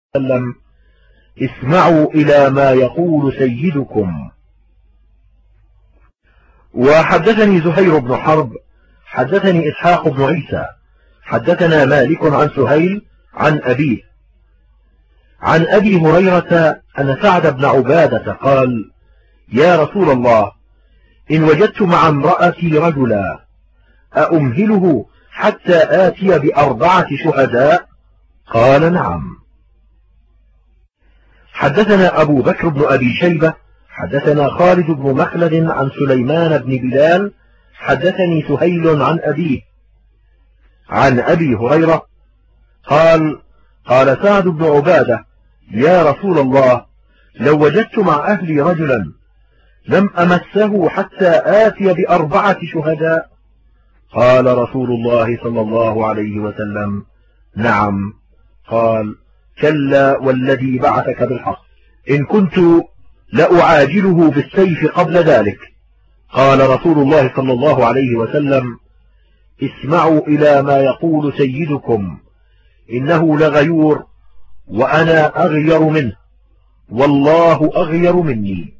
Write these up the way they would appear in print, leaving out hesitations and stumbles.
وسلم: اسمعوا إلى ما يقول سيدكم. وحدثني زهير بن حرب حدثني إسحاق بن عيسى حدثنا مالك عن سهيل عن أبيه عن أبي هريرة أن سعد بن عبادة قال: يا رسول الله، إن وجدت مع امرأتي رجلا أأمهله حتى آتي ب4 شهداء؟ قال: نعم. حدثنا أبو بكر بن أبي شيبة حدثنا خالد بن مخلد عن سليمان بن بلال حدثني سهيل عن أبيه عن أبي هريرة قال: قال سعد بن عبادة: يا رسول الله، لو وجدت مع أهلي رجلا لم أمسه حتى آتي ب4 شهداء. قال رسول الله صلى الله عليه وسلم: نعم. قال: كلا والذي بعثك بالحق، إن كنت لأعاجله بالسيف قبل ذلك. قال رسول الله صلى الله عليه وسلم: اسمعوا إلى ما يقول سيدكم، إنه لغيور وأنا أغير منه، والله أغير مني.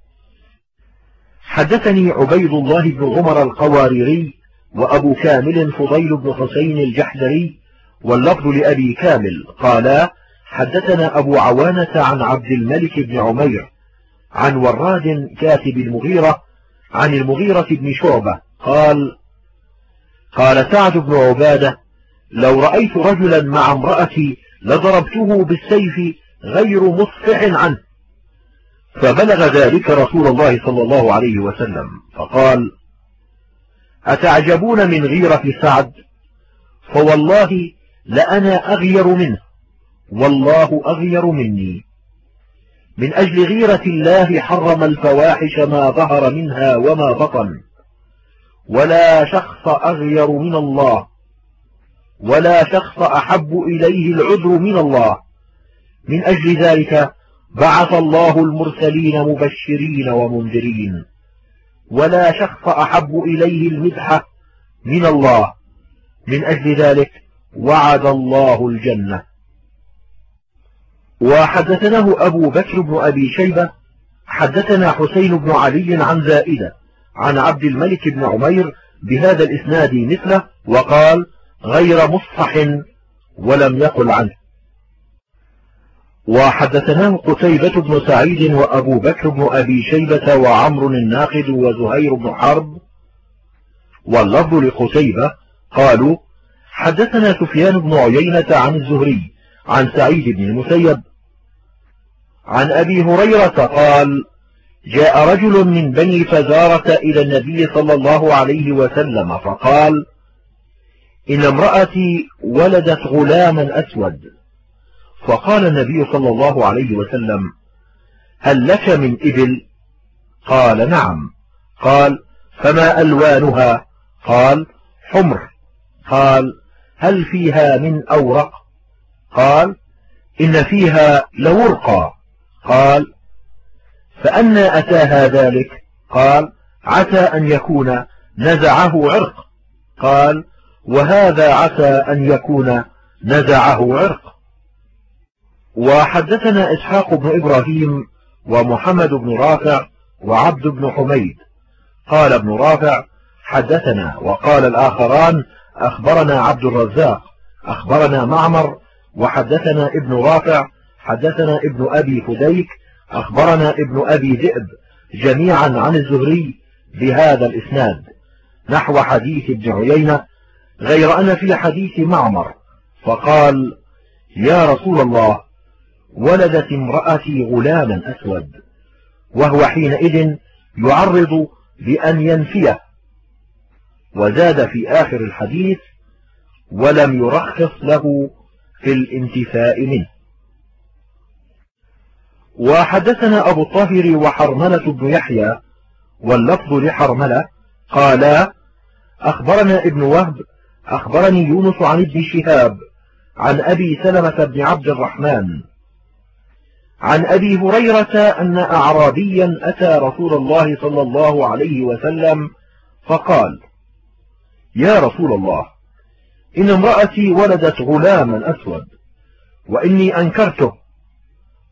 حدثني عبيد الله بن عمر القواريري وأبو كامل فضيل بن حسين الجحدري واللفظ لأبي كامل قالا: حدثنا أبو عوانة عن عبد الملك بن عمير عن وراد كاتب المغيرة عن المغيرة بن شعبة قال: قال سعد بن عبادة: لو رأيت رجلا مع امرأتي لضربته بالسيف غير مصفع عنه. فبلغ ذلك رسول الله صلى الله عليه وسلم فقال: أتعجبون من غيرة سعد؟ فوالله لأنا أغير منه، والله أغير مني. من أجل غيرة الله حرم الفواحش ما ظهر منها وما بطن، ولا شخص أغير من الله، ولا شخص أحب إليه العذر من الله. من أجل ذلك بعث الله المرسلين مبشرين ومنذرين، ولا شخص أحب إليه المدح من الله. من أجل ذلك وعد الله الجنة. وحدثناه أبو بكر بن أبي شيبة حدثنا حسين بن علي عن زائدة عن عبد الملك بن عمير بهذا الإسناد مثله، وقال: غير مصفح، ولم يقل عنه. وحدثناه قتيبة بن سعيد وأبو بكر بن أبي شيبة وعمر الناقد وزهير بن حرب واللفظ لقتيبة قالوا: حدثنا سفيان بن عيينة عن الزهري عن سعيد بن المسيب عن أبي هريرة قال: جاء رجل من بني فزارة إلى النبي صلى الله عليه وسلم فقال: إن امرأتي ولدت غلاما أسود. فقال النبي صلى الله عليه وسلم: هل لك من إبل؟ قال: نعم. قال: فما ألوانها؟ قال: حمر. قال: هل فيها من أورق؟ قال: إن فيها لورقا. قال: فأنى أتاها ذلك؟ قال: عسى أن يكون نزعه عرق. قال: وهذا عسى أن يكون نزعه عرق. وحدثنا إسحاق بن إبراهيم ومحمد بن رافع وعبد بن حميد. قال ابن رافع: حدثنا، وقال الآخران: أخبرنا عبد الرزاق أخبرنا معمر. وحدثنا ابن رافع حدثنا ابن أبي فديك أخبرنا ابن أبي ذئب جميعا عن الزهري بهذا الإسناد نحو حديث ابن عيينة، غير أن في حديث معمر فقال: يا رسول الله، ولدت امرأتي غلاما أسود، وهو حينئذ يعرض بأن ينفيه. وزاد في آخر الحديث: ولم يرخص له في الانتفاء منه. وحدثنا أبو الطاهر وحرملة بن يحيى واللفظ لحرملة قالا: أخبرنا ابن وهب أخبرني يونس عن ابن شهاب عن أبي سلمة بن عبد الرحمن عن أبي هريرة أن أعرابيا أتى رسول الله صلى الله عليه وسلم فقال: يا رسول الله، إن امرأتي ولدت غلاما أسود، وإني أنكرته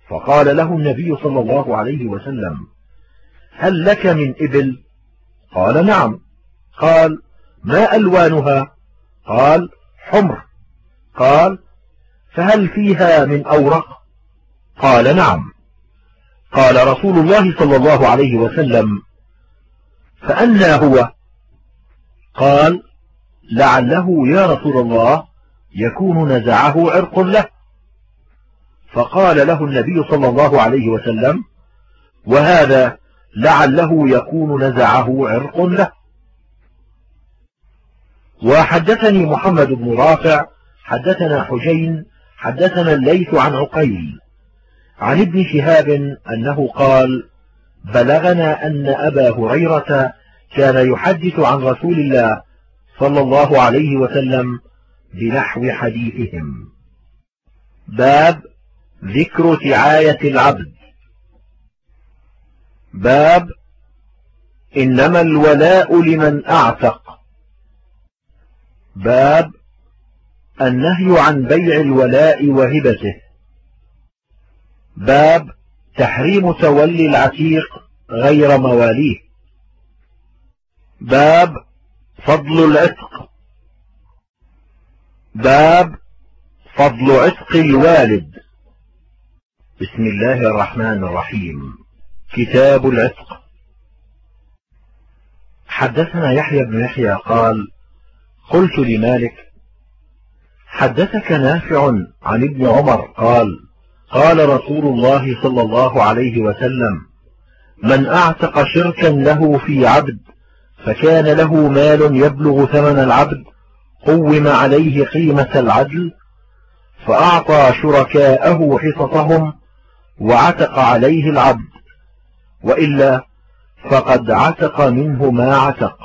فقال له النبي صلى الله عليه وسلم: هل لك من إبل؟ قال: نعم. قال: ما ألوانها؟ قال: حمر. قال: فهل فيها من أورق؟ قال: نعم. قال رسول الله صلى الله عليه وسلم: فأنى هو؟ قال: لعله يا رسول الله يكون نزعه عرق له. فقال له النبي صلى الله عليه وسلم: وهذا لعله يكون نزعه عرق له. وحدثني محمد بن رافع حدثنا حجين حدثنا الليث عن عقيل عن ابن شهاب أنه قال: بلغنا أن أبا هريرة كان يحدث عن رسول الله صلى الله عليه وسلم بنحو حديثهم. باب ذكر تعاية العبد. باب إنما الولاء لمن أعتق. باب النهي عن بيع الولاء وهبته. باب تحريم تولي العتيق غير مواليه. باب فضل العتق. باب فضل عتق الوالد. بسم الله الرحمن الرحيم. كتاب العتق. حدثنا يحيى بن يحيى قال: قلت لمالك: حدثك نافع عن ابن عمر قال: قال رسول الله صلى الله عليه وسلم: من أعتق شركا له في عبد فكان له مال يبلغ ثمن العبد قوم عليه قيمة العدل، فأعطى شركاءه حصصهم وعتق عليه العبد، وإلا فقد عتق منه ما عتق.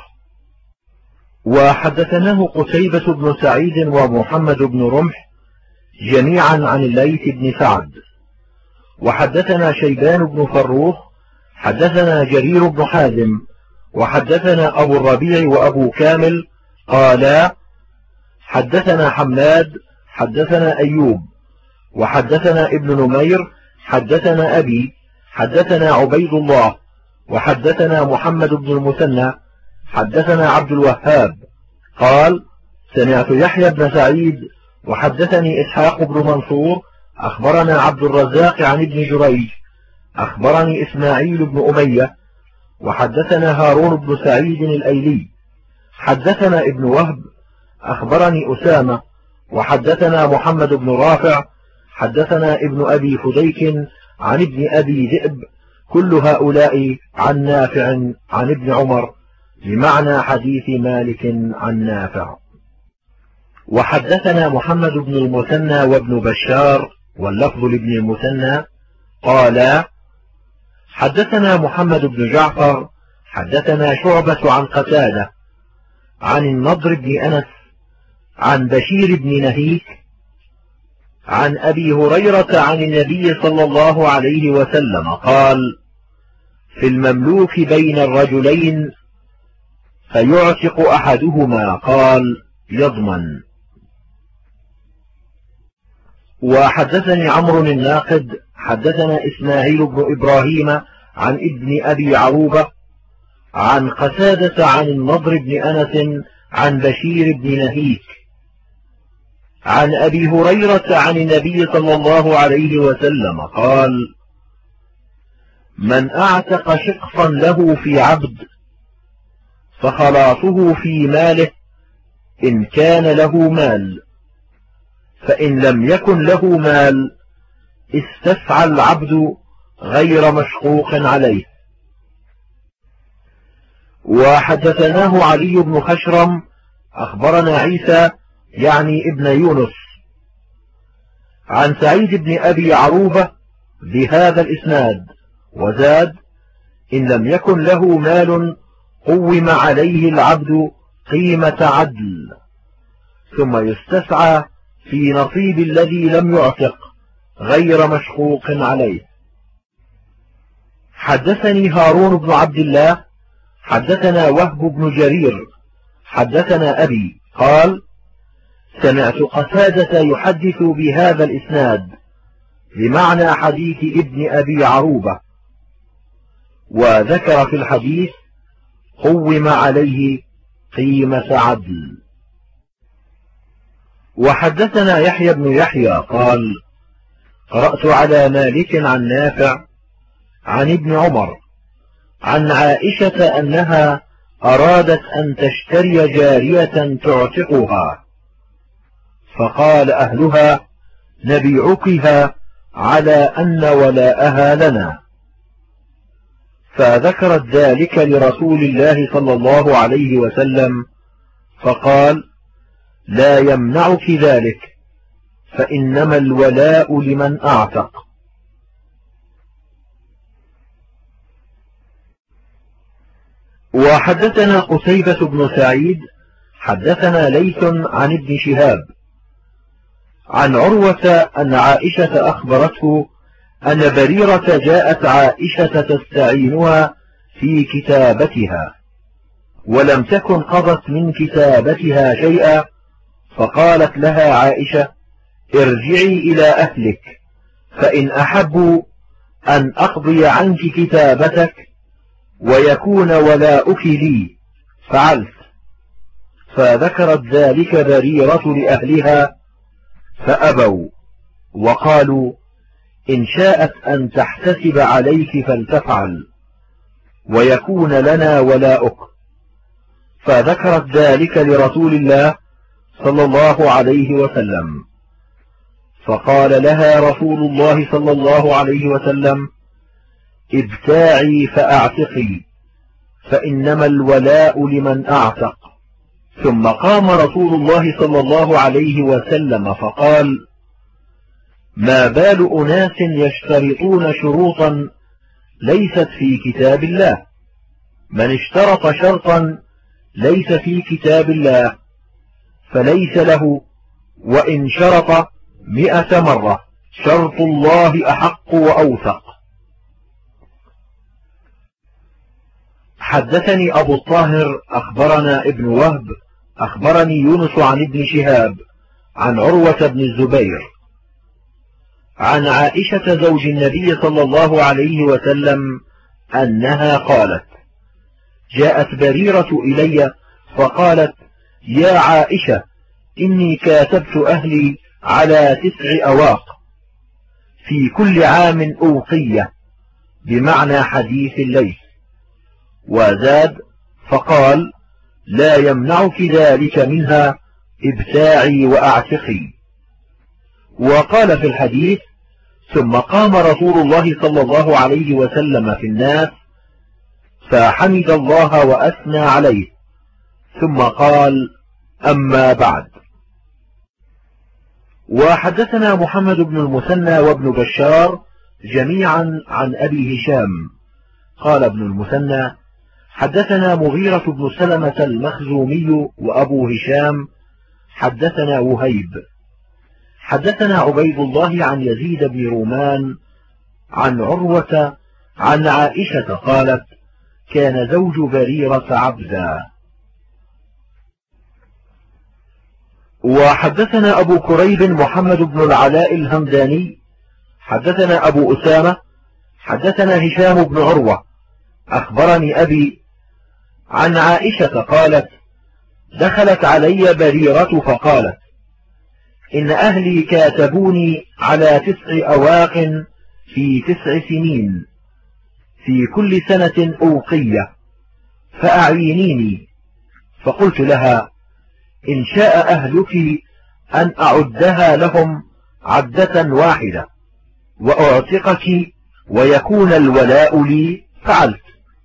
وحدثناه قتيبة بن سعيد ومحمد بن رمح جميعا عن الليث بن سعد. وحدثنا شيبان بن فروخ حدثنا جرير بن حازم وحدثنا أبو الربيع وأبو كامل قالا: حدثنا حماد حدثنا أيوب وحدثنا ابن نمير حدثنا أبي حدثنا عبيد الله وحدثنا محمد بن المثنى حدثنا عبد الوهاب قال: سمعت يحيى بن سعيد وحدثني إسحاق بن منصور أخبرنا عبد الرزاق عن ابن جريج أخبرني إسماعيل بن أمية وحدثنا هارون بن سعيد الأيلي حدثنا ابن وهب أخبرني أسامة وحدثنا محمد بن رافع حدثنا ابن أبي فديك عن ابن أبي ذئب كل هؤلاء عن نافع عن ابن عمر بمعنى حديث مالك عن نافع. وحدثنا محمد بن المثنى وابن بشار واللفظ لابن المثنى قالا: حدثنا محمد بن جعفر حدثنا شعبة عن قتادة عن النضر بن أنس عن بشير بن نهيك عن أبي هريرة عن النبي صلى الله عليه وسلم قال: في المملوك بين الرجلين فيعتق أحدهما قال: يضمن. وحدثني عمرو الناقد حدثنا إسماعيل بن إبراهيم عن ابن أبي عروبة عن قتادة عن النضر بن أنس عن بشير بن نهيك عن أبي هريرة عن النبي صلى الله عليه وسلم قال: من أعتق شقفا له في عبد فخلاصه في ماله إن كان له مال، فإن لم يكن له مال استسعى العبد غير مشقوق عليه. وحدثناه علي بن خشرم أخبرنا عيسى يعني ابن يونس عن سعيد بن أبي عروبة بهذا الإسناد، وزاد: إن لم يكن له مال قوم عليه العبد قيمة عدل، ثم يستسعى في نصيب الذي لم يعتق غير مشقوق عليه. حدثني هارون بن عبد الله حدثنا وهب بن جرير حدثنا أبي قال: سمعت قتادة يحدث بهذا الإسناد بمعنى حديث ابن أبي عروبة. وذكر في الحديث قوم عليه قيمة عدل. وحدثنا يحيى بن يحيى قال قرأت على مالك عن نافع عن ابن عمر عن عائشة أنها أرادت أن تشتري جارية تعتقها، فقال أهلها نبيعكها على أن ولاءها لنا، فذكرت ذلك لرسول الله صلى الله عليه وسلم، فقال لا يمنعك ذلك، فإنما الولاء لمن أعتق. وحدثنا قتيبة بن سعيد حدثنا ليث عن ابن شهاب عن عروة أن عائشة أخبرته أن بريرة جاءت عائشة تستعينها في كتابتها، ولم تكن قضت من كتابتها شيئا، فقالت لها عائشة ارجعي إلى أهلك، فإن أحبوا أن أقضي عنك كتابتك ويكون ولاؤك لي فعلت. فذكرت ذلك بريرة لأهلها فأبوا، وقالوا إن شاءت أن تحتسب عليك فلتفعل ويكون لنا ولاؤك. فذكرت ذلك لرسول الله صلى الله عليه وسلم، فقال لها رسول الله صلى الله عليه وسلم ابتاعي فأعتقي، فإنما الولاء لمن أعتق. ثم قام رسول الله صلى الله عليه وسلم فقال ما بال أناس يشترطون شروطا ليست في كتاب الله، من اشترط شرطا ليس في كتاب الله فليس له، وإن شرط 100 مرة شرط الله أحق وأوثق. حدثني أبو الطاهر أخبرنا ابن وهب أخبرني يونس عن ابن شهاب عن عروة بن الزبير عن عائشة زوج النبي صلى الله عليه وسلم أنها قالت جاءت بريرة إلي فقالت يا عائشة إني كاتبت أهلي على 9 أواق في كل عام أوقية، بمعنى حديث الليث. وزاد فقال لا يمنعك ذلك منها، ابتاعي وأعتقي. وقال في الحديث ثم قام رسول الله صلى الله عليه وسلم في الناس فحمد الله وأثنى عليه، ثم قال أما بعد. وحدثنا محمد بن المثنى وابن بشار جميعا عن أبي هشام قال ابن المثنى حدثنا مغيرة بن سلمة المخزومي وأبو هشام حدثنا وهيب حدثنا عبيد الله عن يزيد بن رومان عن عروة عن عائشة قالت كان زوج بريرة عبدا. وحدثنا أبو كريب محمد بن العلاء الهمداني حدثنا أبو أسامة حدثنا هشام بن عروة أخبرني أبي عن عائشة قالت دخلت علي بريرة فقالت إن أهلي كاتبوني على 9 أواق في 9 سنين، في كل سنة أوقية، فأعينيني. فقلت لها إن شاء أهلك أن أعدها لهم عدة واحدة وأعتقك ويكون الولاء لي فعلت.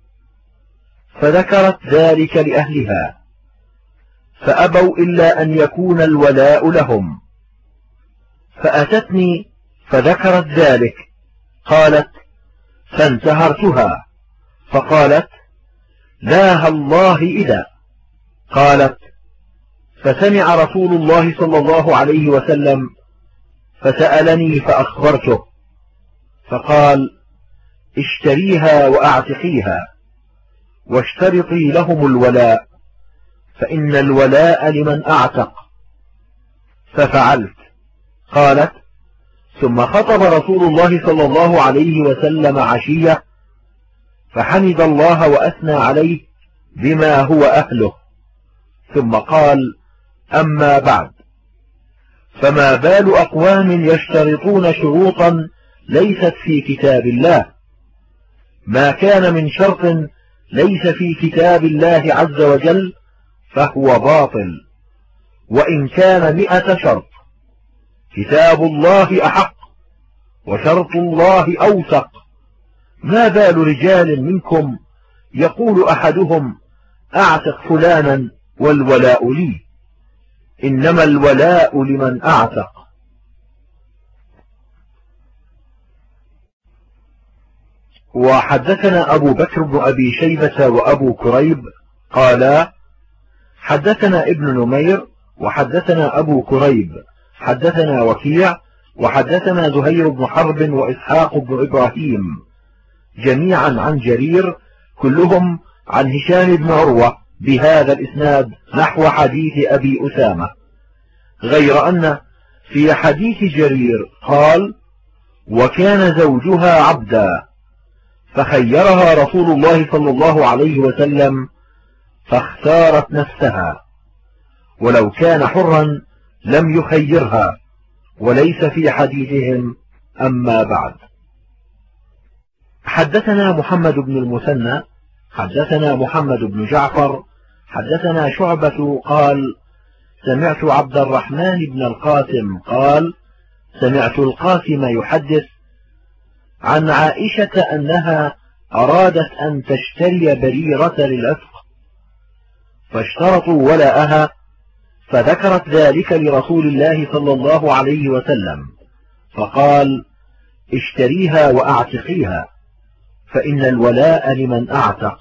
فذكرت ذلك لأهلها فأبوا إلا أن يكون الولاء لهم، فأتتني فذكرت ذلك. قالت فانتهرتها فقالت لا الله إذا. قالت فسمع رسول الله صلى الله عليه وسلم فسألني فأخبرته، فقال اشتريها وأعتقيها واشترطي لهم الولاء، فإن الولاء لمن أعتق. ففعلت. قالت ثم خطب رسول الله صلى الله عليه وسلم عشية فحمد الله وأثنى عليه بما هو أهله، ثم قال: أما بعد، فما بال أقوام يشترطون شروطا ليست في كتاب الله؟ ما كان من شرط ليس في كتاب الله عز وجل فهو باطل، وإن كان 100 شرط. كتاب الله أحق وشرط الله أوثق. ما بال رجال منكم يقول أحدهم: أعتق فلانا والولاء لي، إنما الولاء لمن أعتق. وحدثنا أبو بكر بن أبي شيبة وأبو كريب قالا: حدثنا ابن نمير وحدثنا أبو كريب حدثنا وكيع وحدثنا زهير بن حرب وإسحاق بن إبراهيم جميعا عن جرير كلهم عن هشام بن عروة بهذا الإسناد نحو حديث أبي أسامة، غير أن في حديث جرير قال: وكان زوجها عبدا فخيرها رسول الله صلى الله عليه وسلم فاختارت نفسها، ولو كان حرا لم يخيرها، وليس في حديثهم أما بعد. حدثنا محمد بن المثنى حدثنا محمد بن جعفر حدثنا شعبة قال: سمعت عبد الرحمن بن القاسم قال: سمعت القاسم يحدث عن عائشة أنها أرادت أن تشتري بريرة للعتق، فاشترطوا ولاءها، فذكرت ذلك لرسول الله صلى الله عليه وسلم، فقال: اشتريها وأعتقيها، فإن الولاء لمن أعتق.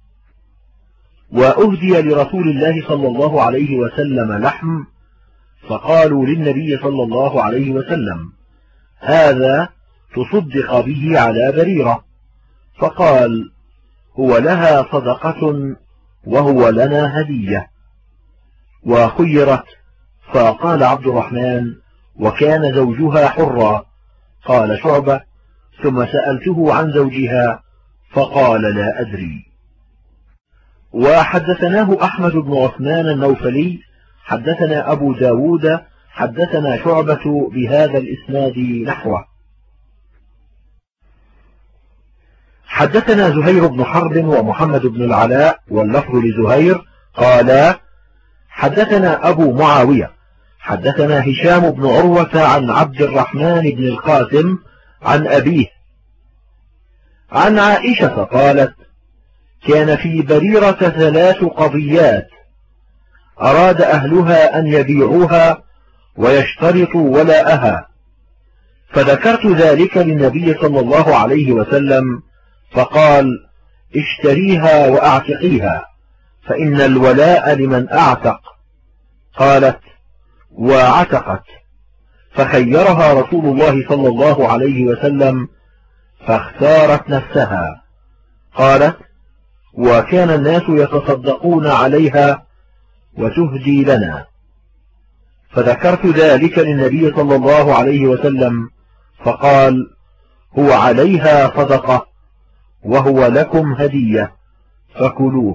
وأهدي لرسول الله صلى الله عليه وسلم لحم، فقالوا للنبي صلى الله عليه وسلم: هذا تصدق به على بريرة، فقال: هو لها صدقة وهو لنا هدية. وخيرت، فقال عبد الرحمن: وكان زوجها حرا. قال شعبة: ثم سألته عن زوجها فقال: لا أدري. وحدثناه أحمد بن عثمان النوفلي حدثنا أبو داود حدثنا شعبة بهذا الإسناد نحوه. حدثنا زهير بن حرب ومحمد بن العلاء واللفظ لزهير قالا: حدثنا أبو معاوية حدثنا هشام بن عروة عن عبد الرحمن بن القاسم عن أبيه عن عائشة قالت: كان في بريرة 3 قضيات أراد أهلها أن يبيعوها ويشترطوا ولاءها، فذكرت ذلك للنبي صلى الله عليه وسلم، فقال: اشتريها وأعتقيها، فإن الولاء لمن أعتق. قالت: وعتقت، فخيرها رسول الله صلى الله عليه وسلم فاختارت نفسها. قالت: وكان الناس يتصدقون عليها وتهدي لنا، فذكرت ذلك للنبي صلى الله عليه وسلم، فقال: هو عليها صدقة وهو لكم هدية فكلوه.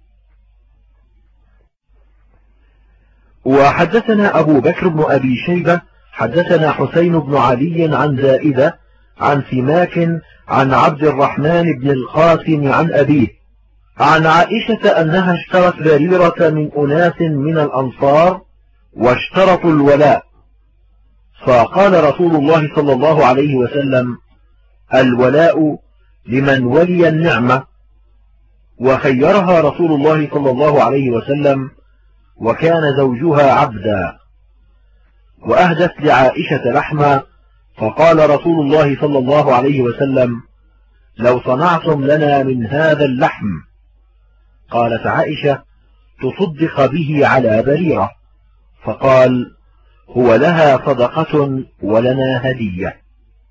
وحدثنا أبو بكر بن أبي شيبة حدثنا حسين بن علي عن زائدة عن سماك عن عبد الرحمن بن القاسم عن أبيه عن عائشة أنها اشترت بريرة من أناس من الأنصار واشترطوا الولاء، فقال رسول الله صلى الله عليه وسلم: الولاء لمن ولي النعمة، وخيرها رسول الله صلى الله عليه وسلم، وكان زوجها عبدا. وأهدت لعائشة لحما، فقال رسول الله صلى الله عليه وسلم: لو صنعتم لنا من هذا اللحم. قالت عائشة: تصدق به على بريرة، فقال: هو لها صدقة ولنا هدية.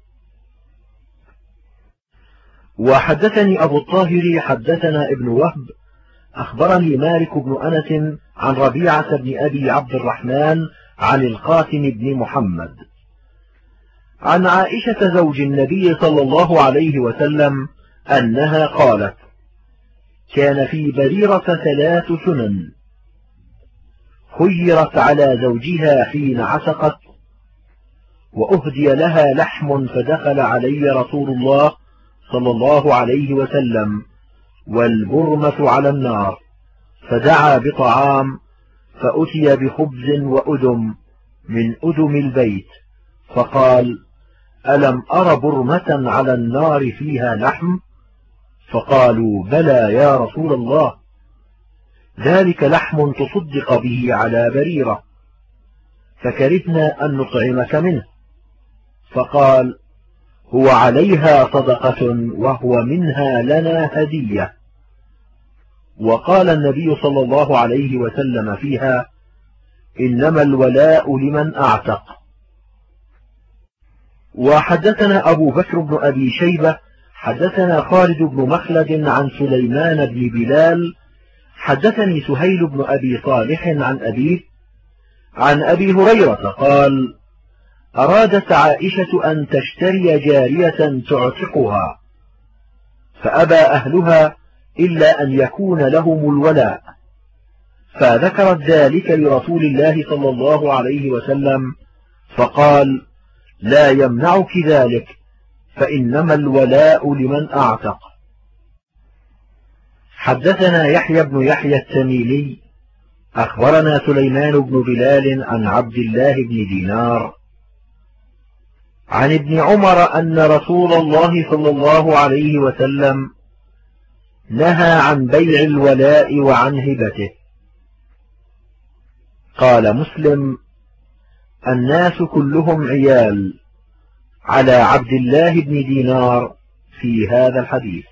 وحدثني أبو الطاهر حدثنا ابن وهب أخبرني مالك بن أنس عن ربيعة بن أبي عبد الرحمن عن القاسم بن محمد عن عائشة زوج النبي صلى الله عليه وسلم أنها قالت: كان في بريرة 3 سنن: خيرت على زوجها حين عتقت، وأهدي لها لحم فدخل علي رسول الله صلى الله عليه وسلم والبرمة على النار، فدعا بطعام، فأتي بخبز وأدم من أدم البيت، فقال: ألم أر برمة على النار فيها لحم؟ فقالوا: بلى يا رسول الله، ذلك لحم تصدق به على بريرة، فكرهنا أن نطعمك منه. فقال: هو عليها صدقة وهو منها لنا هدية. وقال النبي صلى الله عليه وسلم فيها: إنما الولاء لمن أعتق. وحدثنا أبو بكر بن أبي شيبة حدثنا خالد بن مخلد عن سليمان بن بلال حدثني سهيل بن أبي صالح عن أبيه عن أبي هريرة قال: أرادت عائشة أن تشتري جارية تعتقها، فأبى أهلها إلا أن يكون لهم الولاء، فذكرت ذلك لرسول الله صلى الله عليه وسلم، فقال: لا يمنعك ذلك، فإنما الولاء لمن أعتق. حدثنا يحيى بن يحيى التميمي أخبرنا سليمان بن بلال عن عبد الله بن دينار عن ابن عمر أن رسول الله صلى الله عليه وسلم نهى عن بيع الولاء وعن هبته. قال مسلم: الناس كلهم عيال على عبد الله بن دينار في هذا الحديث.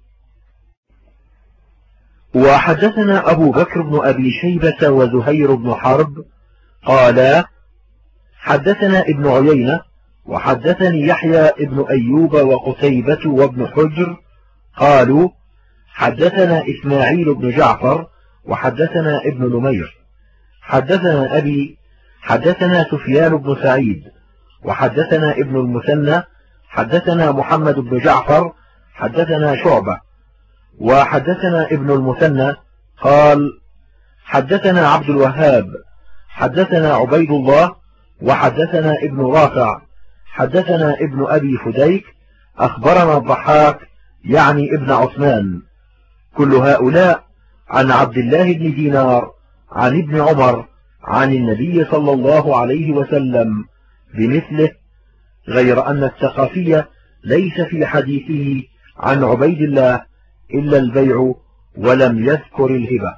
وحدثنا أبو بكر بن أبي شيبة وزهير بن حرب قالا: حدثنا ابن عيينة وحدثني يحيى بن أيوب وقتيبة وابن حجر قالوا: حدثنا إسماعيل بن جعفر وحدثنا ابن نمير حدثنا أبي حدثنا سفيان بن سعيد وحدثنا ابن المثنى حدثنا محمد بن جعفر حدثنا شعبة وحدثنا ابن المثنى قال: حدثنا عبد الوهاب حدثنا عبيد الله وحدثنا ابن رافع حدثنا ابن أبي فديك أخبرنا الضحاك يعني ابن عثمان، كل هؤلاء عن عبد الله بن دينار عن ابن عمر عن النبي صلى الله عليه وسلم بمثله، غير أن الثقفية ليس في حديثه عن عبيد الله إلا البيع ولم يذكر الهبة.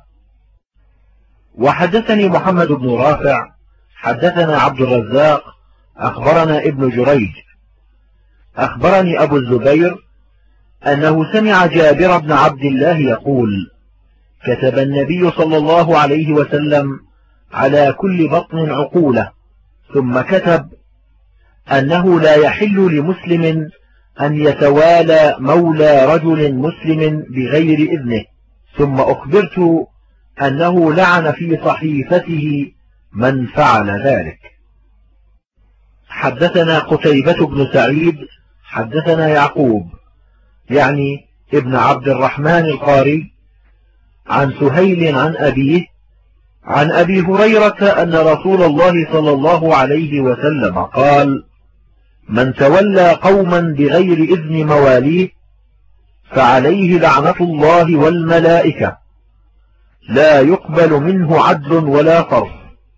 وحدثني محمد بن رافع حدثنا عبد الرزاق أخبرنا ابن جريج أخبرني أبو الزبير أنه سمع جابر بن عبد الله يقول: كتب النبي صلى الله عليه وسلم على كل بطن عقولة، ثم كتب أنه لا يحل لمسلم أن يتوالى مولى رجل مسلم بغير إذنه، ثم أخبرت أنه لعن في صحيفته من فعل ذلك. حدثنا قتيبة بن سعيد حدثنا يعقوب يعني ابن عبد الرحمن القاري عن سهيل عن أبيه عن أبي هريرة أن رسول الله صلى الله عليه وسلم قال: من تولى قوما بغير إذن مواليه فعليه لعنة الله والملائكة، لا يقبل منه عدل ولا صرف.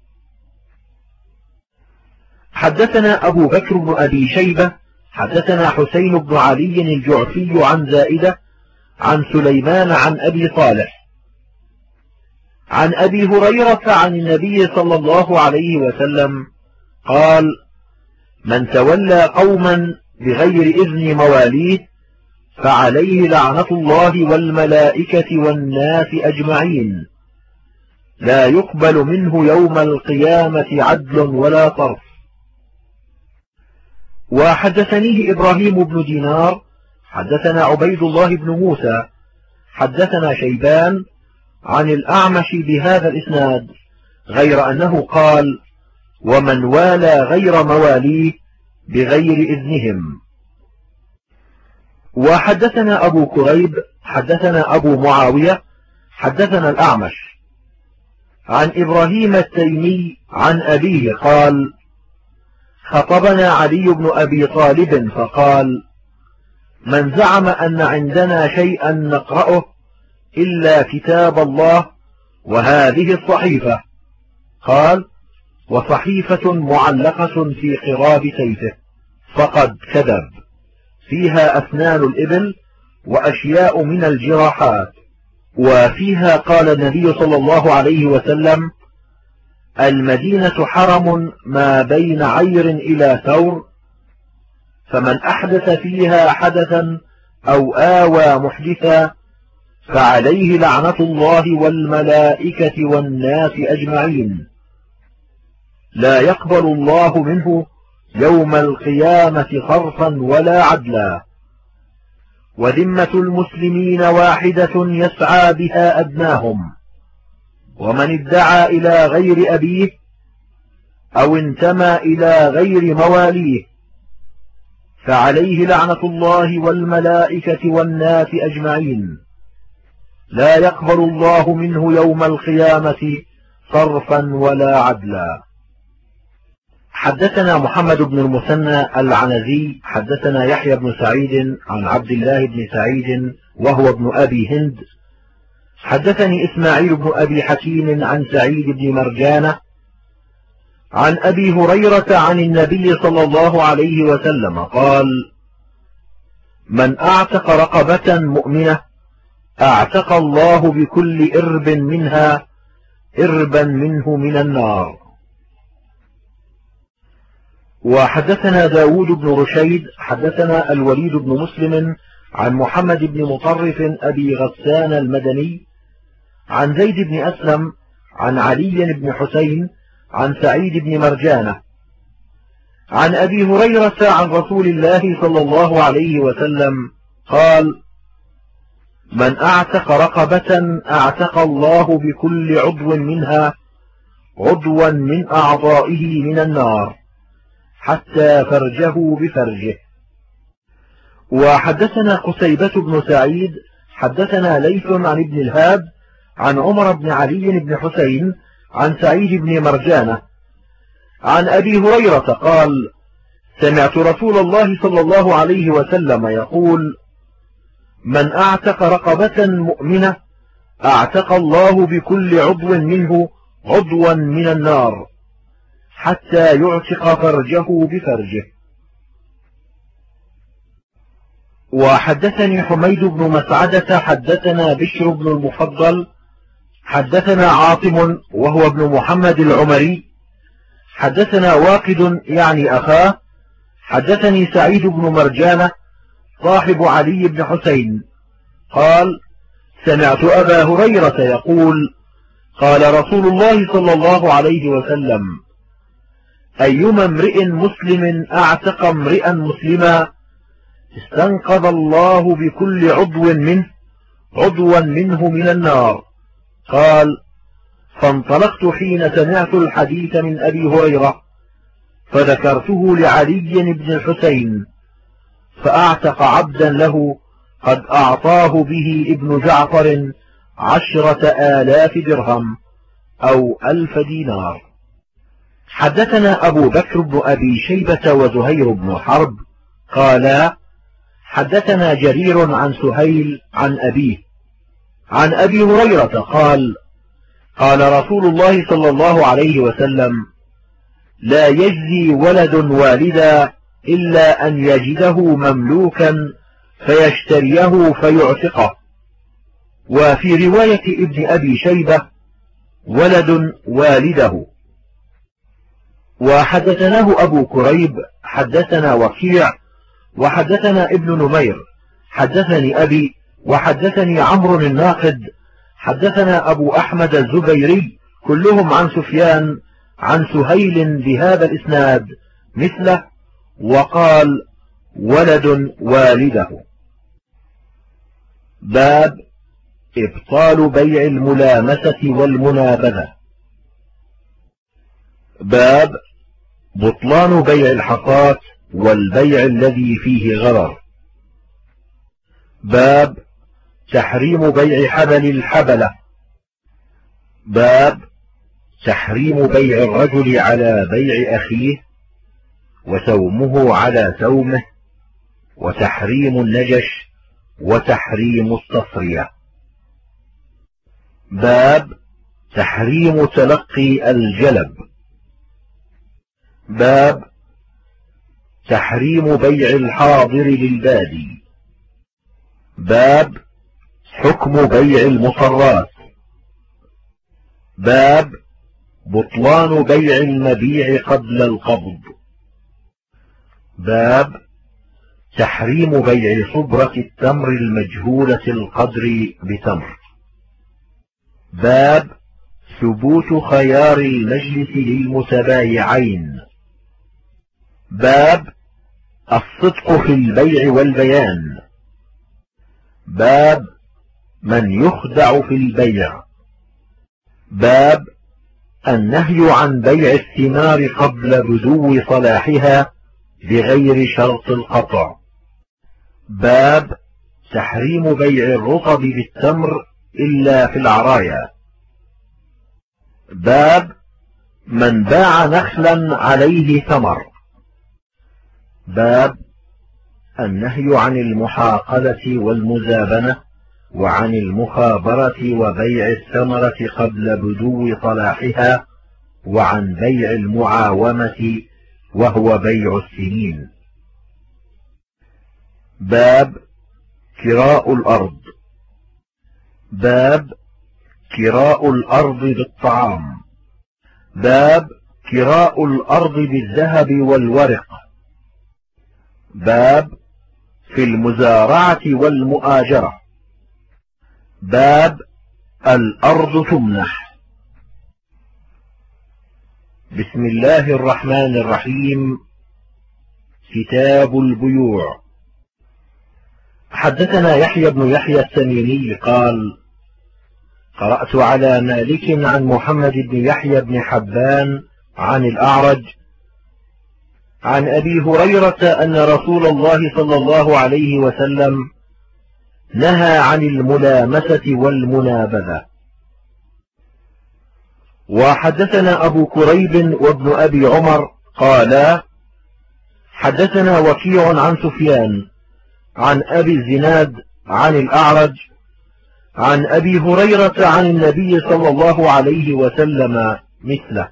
حدثنا أبو بكر بن أبي شيبة حدثنا حسين بن علي الجعفي عن زائدة عن سليمان عن أبي صالح عن أبي هريرة عن النبي صلى الله عليه وسلم قال: من تولى قوما بغير إذن مواليه فعليه لعنة الله والملائكة والناس أجمعين، لا يقبل منه يوم القيامة عدل ولا صرف. وحدثنيه إبراهيم بن دينار حدثنا عبيد الله بن موسى حدثنا شيبان عن الأعمش بهذا الإسناد، غير أنه قال: ومن والى غير مواليه بغير إذنهم. وحدثنا أبو كريب حدثنا أبو معاوية حدثنا الأعمش عن إبراهيم التيمي عن أبيه قال: خطبنا علي بن أبي طالب فقال: من زعم أن عندنا شيئا نقرأه إلا كتاب الله وهذه الصحيفة، قال: وصحيفة معلقة في قراب سيفه، فقد كذب، فيها أسنان الإبل وأشياء من الجراحات، وفيها قال النبي صلى الله عليه وسلم: المدينة حرم ما بين عير إلى ثور، فمن أحدث فيها حدثا أو آوى محدثا فعليه لعنة الله والملائكة والناس أجمعين، لا يقبل الله منه يوم القيامة صرفا ولا عدلا، وذمة المسلمين واحدة يسعى بها أدناهم، ومن ادعى إلى غير أبيه أو انتمى إلى غير مواليه فعليه لعنة الله والملائكة والناس أجمعين، لا يقبل الله منه يوم القيامة صرفا ولا عدلا. حدثنا محمد بن المثنى العنزي حدثنا يحيى بن سعيد عن عبد الله بن سعيد وهو ابن أبي هند حدثني إسماعيل بن أبي حكيم عن سعيد بن مرجانة عن أبي هريرة عن النبي صلى الله عليه وسلم قال: من أعتق رقبة مؤمنة أعتق الله بكل إرب منها إربا منه من النار. وحدثنا داود بن رشيد حدثنا الوليد بن مسلم عن محمد بن مطرف أبي غسان المدني عن زيد بن أسلم عن علي بن حسين عن سعيد بن مرجانة عن أبي هريرة عن رسول الله صلى الله عليه وسلم قال: من أعتق رقبة أعتق الله بكل عضو منها عضوا من أعضائه من النار حتى فرجه بفرجه. وحدثنا قتيبة بن سعيد حدثنا ليث عن ابن الهاد عن عمر بن علي بن حسين عن سعيد بن مرجانة عن أبي هريرة قال: سمعت رسول الله صلى الله عليه وسلم يقول: من أعتق رقبة مؤمنة أعتق الله بكل عضو منه عضوا من النار حتى يعتق فرجه بفرجه. وحدثني حميد بن مسعدة حدثنا بشر بن المفضل حدثنا عاصم وهو ابن محمد العمري حدثنا واقد يعني أخاه حدثني سعيد بن مرجانة صاحب علي بن حسين قال: سمعت أبا هريرة يقول: قال رسول الله صلى الله عليه وسلم: أيما امرئ مسلم أعتق امرئا مسلما استنقذ الله بكل عضو منه عضوا منه من النار. قال: فانطلقت حين سمعت الحديث من أبي هريرة فذكرته لعلي بن الحسين فأعتق عبدا له قد أعطاه به ابن جعفر 10,000 درهم أو 1,000 دينار. حدثنا أبو بكر بن أبي شيبة وزهير بن حرب قالا: حدثنا جرير عن سهيل عن أبيه عن أبي هريرة قال: قال رسول الله صلى الله عليه وسلم: لا يجزي ولد والدا إلا أن يجده مملوكا فيشتريه فيعتقه. وفي رواية ابن أبي شيبة: ولد والده. وحدثناه أبو كريب حدثنا وكيع وحدثنا ابن نمير حدثني أبي وحدثني عمرو الناقد حدثنا أبو أحمد الزبيري كلهم عن سفيان عن سهيل بهذا الإسناد مثله وقال: ولد والده. باب إبطال بيع الملامسة والمنابذة. باب بطلان بيع الحصاة والبيع الذي فيه غرر. باب تحريم بيع حبل الحبلة. باب تحريم بيع الرجل على بيع أخيه، وسومه على سومه، وتحريم النجش، وتحريم التصرية. باب تحريم تلقي الجلب. باب تحريم بيع الحاضر للبادي. باب حكم بيع المصرات. باب بطلان بيع المبيع قبل القبض. باب تحريم بيع صبرة التمر المجهولة القدر بتمر. باب ثبوت خيار المجلس للمتبايعين. باب الصدق في البيع والبيان. باب من يخدع في البيع. باب النهي عن بيع الثمار قبل بدو صلاحها بغير شرط القطع. باب تحريم بيع الرطب بالتمر إلا في العرايا. باب من باع نخلا عليه ثمر. باب النهي عن المحاقلة والمزابنة، وعن المخابرة وبيع الثمرة قبل بدو صلاحها، وعن بيع المعاومة وهو بيع السنين. باب كراء الأرض. باب كراء الأرض بالطعام. باب كراء الأرض بالذهب والورق. باب في المزارعة والمؤاجرة. باب الأرض تمنح. بسم الله الرحمن الرحيم. كتاب البيوع. حدثنا يحيى بن يحيى التميمي قال: قرأت على مالك عن محمد بن يحيى بن حبان عن الأعرج عن أبي هريرة أن رسول الله صلى الله عليه وسلم نهى عن الملامسة والمنابذة. وحدثنا أبو كريب وابن أبي عمر قالا: حدثنا وكيع عن سفيان عن أبي الزناد عن الأعرج عن أبي هريرة عن النبي صلى الله عليه وسلم مثله.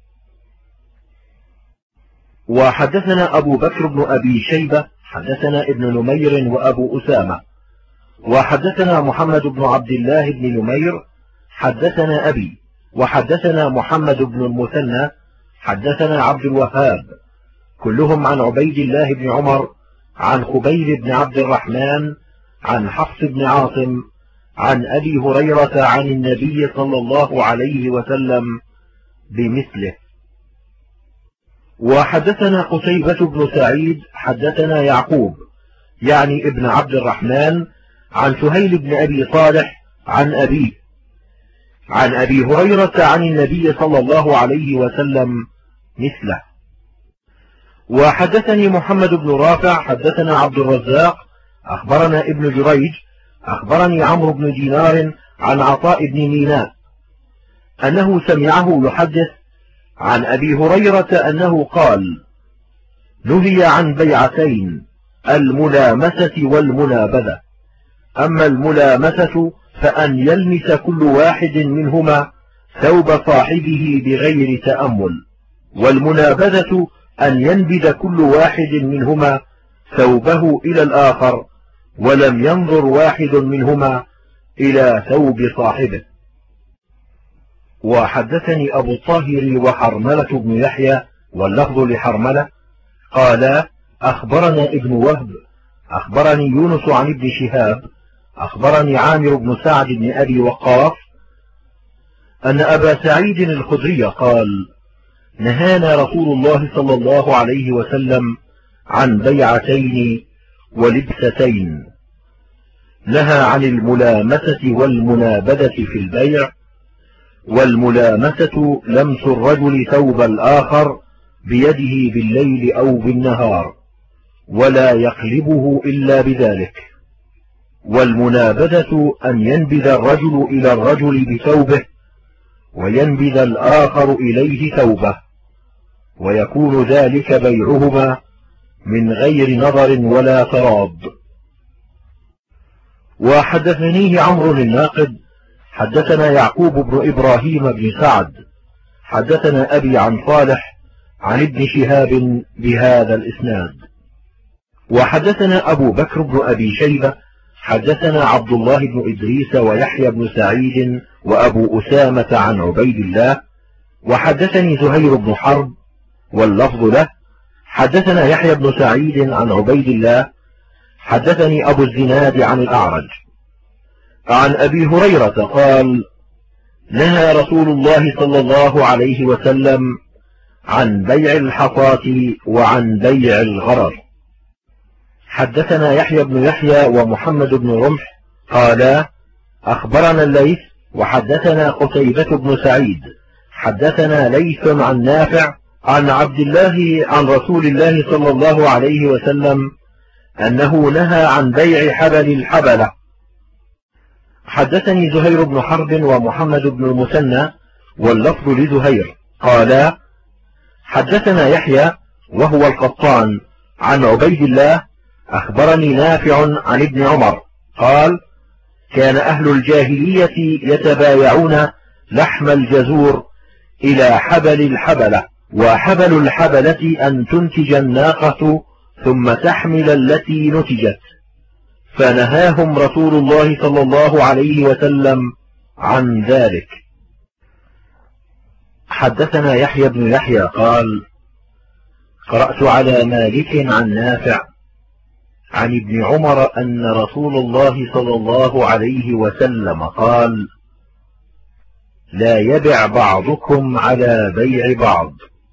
وحدثنا أبو بكر بن أبي شيبة حدثنا ابن نمير وأبو أسامة. وحدثنا محمد بن عبد الله بن نمير حدثنا أبي. وحدثنا محمد بن المثنى حدثنا عبد الوهاب، كلهم عن عبيد الله بن عمر عن خبيب بن عبد الرحمن عن حفص بن عاصم عن أبي هريرة عن النبي صلى الله عليه وسلم بمثله. وحدثنا قتيبة بن سعيد حدثنا يعقوب يعني ابن عبد الرحمن عن سهيل بن أبي صالح عن أبيه عن أبي هريرة عن النبي صلى الله عليه وسلم مثله. وحدثني محمد بن رافع حدثنا عبد الرزاق أخبرنا ابن جريج أخبرني عمرو بن دينار عن عطاء بن ميناء أنه سمعه يحدث عن أبي هريرة أنه قال: نهي عن بيعتين، الملامسة والمنابذة. أما الملامسة فأن يلمس كل واحد منهما ثوب صاحبه بغير تأمل، والمنابذة أن ينبذ كل واحد منهما ثوبه إلى الآخر ولم ينظر واحد منهما إلى ثوب صاحبه. وحدثني أبو الطاهر وحرملة بن يحيى واللفظ لحرملة قال: أخبرنا ابن وهب أخبرني يونس عن ابن شهاب أخبرني عامر بن سعد بن أبي وقاص أن أبا سعيد الخدري قال: نهانا رسول الله صلى الله عليه وسلم عن بيعتين ولبستين. نهى عن الملامسة والمنابذة في البيع، والملامسة لمس الرجل ثوب الآخر بيده بالليل أو بالنهار، ولا يقلبه إلا بذلك. والمنابذة أن ينبذ الرجل إلى الرجل بثوبه وينبذ الآخر إليه ثوبه، ويكون ذلك بيعهما من غير نظر ولا تراض. وحدثنيه عمرو الناقد حدثنا يعقوب بن إبراهيم بن سعد حدثنا أبي عن صالح عن ابن شهاب بهذا الإسناد. وحدثنا أبو بكر بن أبي شيبة حدثنا عبد الله بن إدريس ويحيى بن سعيد وأبو أسامة عن عبيد الله. وحدثني زهير بن حرب واللفظ له حدثنا يحيى بن سعيد عن عبيد الله حدثني أبو الزناد عن الأعرج عن أبي هريرة قال: نهى رسول الله صلى الله عليه وسلم عن بيع الحصاة وعن بيع الغرر. حدثنا يحيى بن يحيى ومحمد بن رمح قالا: أخبرنا الليث وحدثنا قتيبة بن سعيد حدثنا ليث عن نافع عن عبد الله عن رسول الله صلى الله عليه وسلم أنه نهى عن بيع حبل الحبلة. حدثني زهير بن حرب ومحمد بن المثنى واللفظ لزهير قالا: حدثنا يحيى وهو القطان عن عبيد الله أخبرني نافع عن ابن عمر قال: كان أهل الجاهلية يتبايعون لحم الجزور إلى حبل الحبلة، وحبل الحبلة أن تنتج الناقة ثم تحمل التي نتجت، فنهاهم رسول الله صلى الله عليه وسلم عن ذلك. حدثنا يحيى بن يحيى قال: قرأت على مالك عن نافع عن ابن عمر أن رسول الله صلى الله عليه وسلم قال: لا يبع بعضكم على بيع بعض.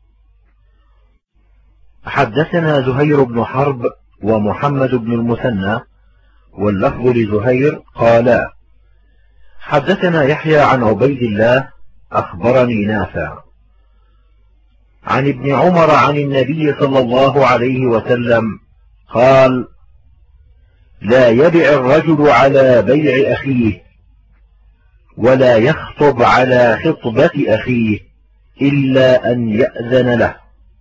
حدثنا زهير بن حرب ومحمد بن المثنى واللفظ لزهير قالا: حدثنا يحيى عن عبيد الله أخبرني نافع عن ابن عمر عن النبي صلى الله عليه وسلم قال: لا يبع الرجل على بيع أخيه ولا يخطب على خطبة أخيه إلا أن يأذن له.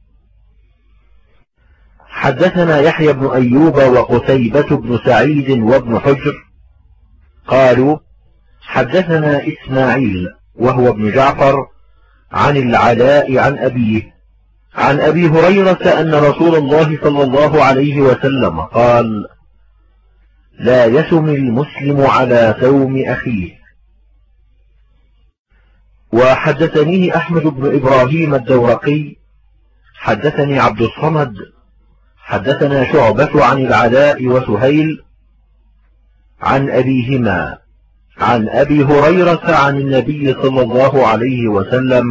حدثنا يحيى بن أيوب وقتيبة بن سعيد وابن حجر قالوا: حدثنا إسماعيل وهو ابن جعفر عن العلاء عن أبيه عن أبي هريرة أن رسول الله صلى الله عليه وسلم قال: لا يسم المسلم على ثوم أخيه. وحدثنيه أحمد بن إبراهيم الدورقي حدثني عبد الصمد حدثنا شعبة عن العلاء وسهيل عن أبيهما عن أبي هريرة عن النبي صلى الله عليه وسلم.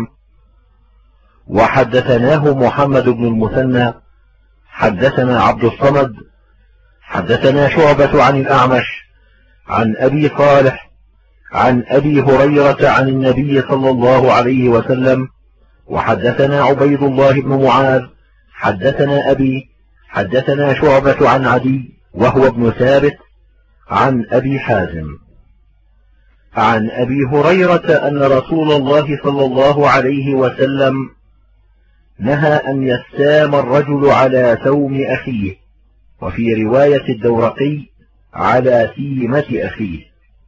وحدثناه محمد بن المثنى حدثنا عبد الصمد حدثنا شعبة عن الأعمش عن أبي صالح عن أبي هريرة عن النبي صلى الله عليه وسلم. وحدثنا عبيد الله بن معاذ حدثنا أبي حدثنا شعبة عن عدي وهو ابن ثابت عن أبي حازم عن أبي هريرة أن رسول الله صلى الله عليه وسلم نهى أن يستام الرجل على ثوم أخيه، وفي رواية الدورقي على سيمة أخيه.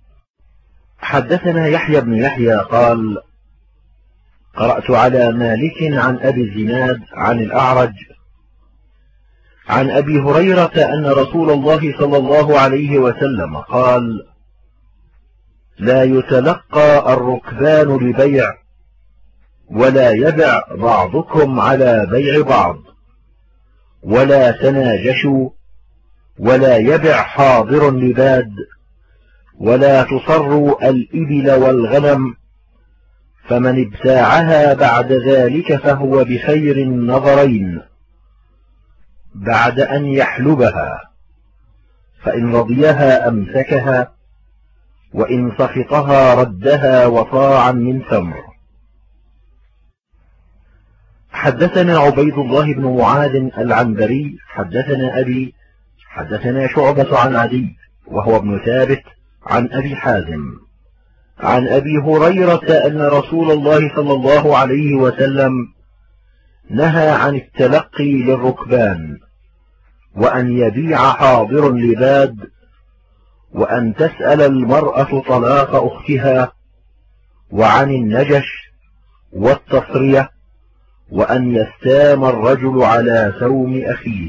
حدثنا يحيى بن يحيى قال: قرأت على مالك عن أبي الزناد عن الأعرج عن أبي هريرة أن رسول الله صلى الله عليه وسلم قال: لا يتلقى الركبان لبيع ولا يبع بعضكم على بيع بعض ولا تناجشوا ولا يبع حاضر لباد ولا تصروا الإبل والغنم، فمن ابتاعها بعد ذلك فهو بخير النظرين بعد أن يحلبها، فإن رضيها أمسكها وإن سخطها ردها وطاعا من تمر. حدثنا عبيد الله بن معاذ العنبري حدثنا أبي حدثنا شعبة عن عدي وهو ابن ثابت عن أبي حازم عن أبي هريرة أن رسول الله صلى الله عليه وسلم نهى عن التلقي للركبان، وأن يبيع حاضر لباد، وأن تسأل المرأة طلاق أختها، وعن النجش والتصرية، وأن يستام الرجل على سوم أخيه.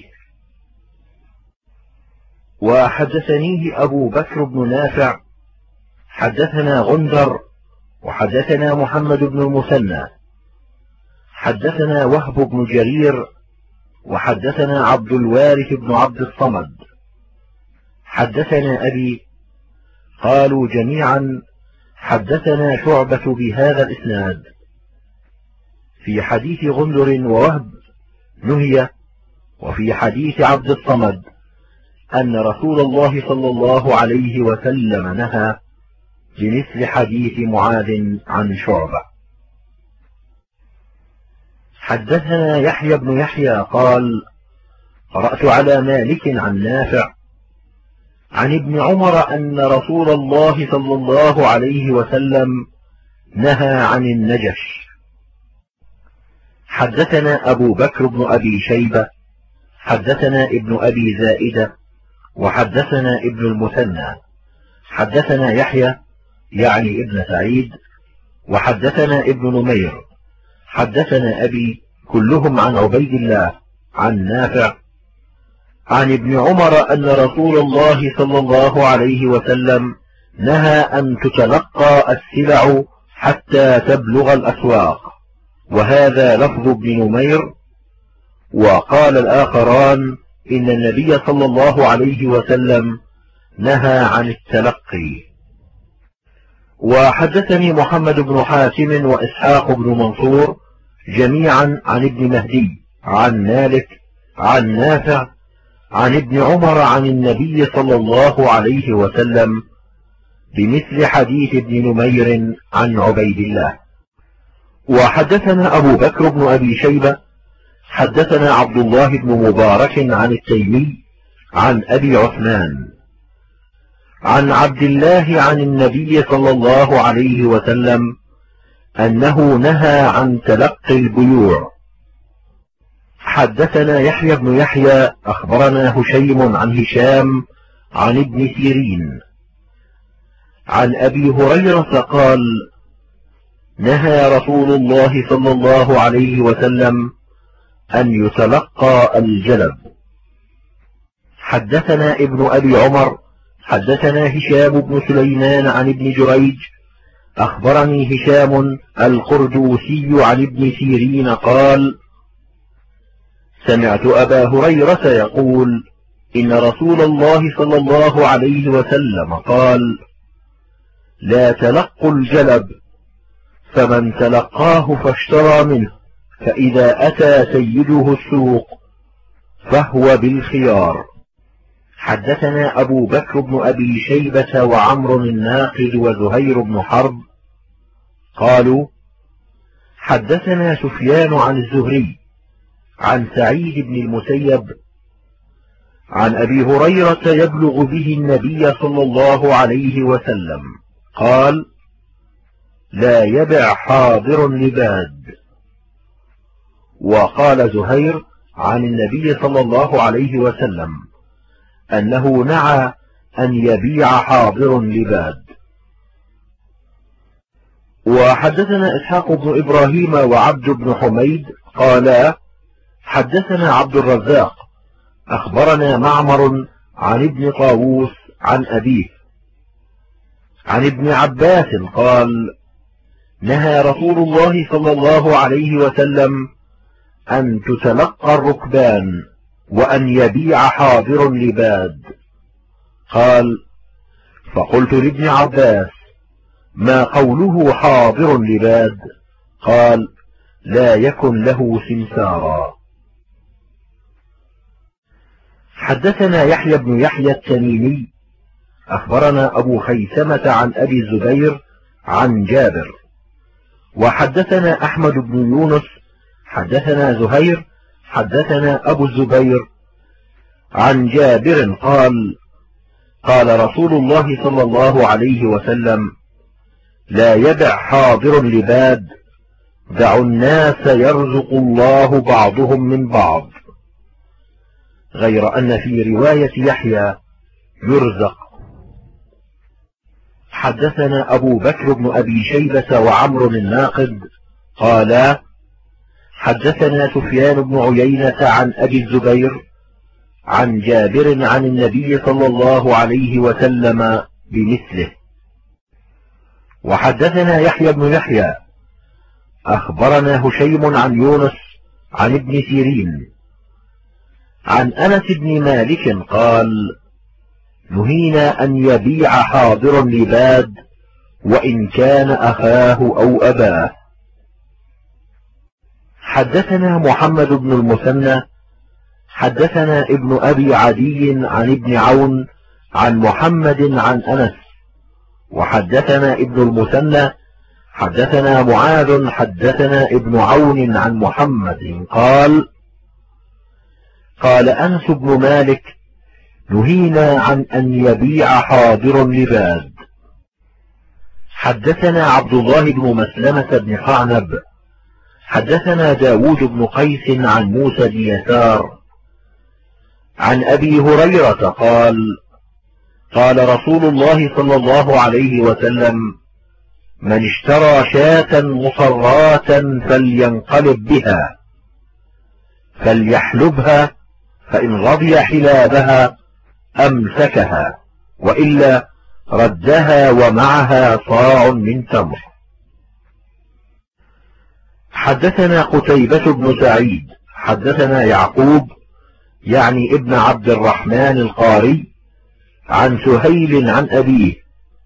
وحدثنيه أبو بكر بن نافع حدثنا غندر وحدثنا محمد بن المثنى حدثنا وهب بن جرير وحدثنا عبد الوارث بن عبد الصمد حدثنا أبي قالوا جميعا حدثنا شعبة بهذا الإسناد. في حديث غندر ووهب نهي، وفي حديث عبد الصمد أن رسول الله صلى الله عليه وسلم نهى بمثل حديث معاذ عن شعبة. حدثنا يحيى بن يحيى قال قرأت على مالك عن نافع عن ابن عمر أن رسول الله صلى الله عليه وسلم نهى عن النجش. حدثنا أبو بكر بن أبي شيبة حدثنا ابن أبي زائدة وحدثنا ابن المثنى حدثنا يحيى يعني ابن سعيد وحدثنا ابن نمير حدثنا أبي كلهم عن عبيد الله عن نافع عن ابن عمر أن رسول الله صلى الله عليه وسلم نهى أن تتلقى السلع حتى تبلغ الأسواق، وهذا لفظ ابن نمير. وقال الآخران إن النبي صلى الله عليه وسلم نهى عن التلقي. وحدثني محمد بن حاتم وإسحاق بن منصور جميعا عن ابن مهدي عن مالك عن نافع عن ابن عمر عن النبي صلى الله عليه وسلم بمثل حديث ابن نمير عن عبيد الله. وحدثنا أبو بكر بن أبي شيبة حدثنا عبد الله بن مبارك عن التيمي عن أبي عثمان عن عبد الله عن النبي صلى الله عليه وسلم أنه نهى عن تلقي البيوع. حدثنا يحيى بن يحيى أخبرنا هشيم عن هشام عن ابن سيرين عن أبي هريرة قال نهى رسول الله صلى الله عليه وسلم أن يتلقى الجلب. حدثنا ابن أبي عمر حدثنا هشام بن سليمان عن ابن جريج أخبرني هشام القردوسي عن ابن سيرين قال سمعت أبا هريرة يقول إن رسول الله صلى الله عليه وسلم قال لا تلقوا الجلب، فمن تلقاه فاشترى منه فإذا أتى سيده السوق فهو بالخيار. حدثنا أبو بكر بن أبي شيبة وعمر الناقد وزهير بن حرب قالوا حدثنا سفيان عن الزهري عن سعيد بن المسيب عن أبي هريرة يبلغ به النبي صلى الله عليه وسلم قال لا يبع حاضر لباد. وقال زهير عن النبي صلى الله عليه وسلم أنه نعى أن يبيع حاضر لباد. وحدثنا إسحاق بن إبراهيم وعبد بن حميد قالا حدثنا عبد الرزاق أخبرنا معمر عن ابن طاووس عن أبيه عن ابن عباس قال نهى رسول الله صلى الله عليه وسلم أن تتلقى الركبان وأن يبيع حاضر لباد. قال فقلت لابن عباس ما قوله حاضر لباد؟ قال لا يكن له سمسارا. حدثنا يحيى بن يحيى التميمي أخبرنا أبو خيثمة عن أبي الزبير عن جابر. وحدثنا أحمد بن يونس حدثنا زهير حدثنا أبو الزبير عن جابر قال قال رسول الله صلى الله عليه وسلم لا يدع حاضر لباد دعوا الناس يرزق الله بعضهم من بعض، غير أن في رواية يحيى يرزق. حدثنا أبو بكر بن أبي شيبة وعمر الناقد قالا حدثنا سفيان بن عيينة عن أبي الزبير عن جابر عن النبي صلى الله عليه وسلم بمثله. وحدثنا يحيى بن يحيى أخبرنا هشيم عن يونس عن ابن سيرين عن أنس بن مالك قال نهينا أن يبيع حاضر لباد وإن كان أخاه أو أباه. حدثنا محمد بن المثنى حدثنا ابن أبي عدي عن ابن عون عن محمد عن أنس. وحدثنا ابن المثنى حدثنا معاذ حدثنا ابن عون عن محمد قال قال أنس بن مالك نهينا عن أن يبيع حاضر لباد. حدثنا عبد الله بن مسلمة بن قعنب حدثنا داود بن قيس عن موسى بن يسار عن أبي هريرة قال قال رسول الله صلى الله عليه وسلم من اشترى شاة مصراة فلينقلب بها فليحلبها فإن رضي حلابها أمسكها وإلا ردها ومعها صاع من تمر. حدثنا قتيبة بن سعيد حدثنا يعقوب يعني ابن عبد الرحمن القاري عن سهيل عن أبيه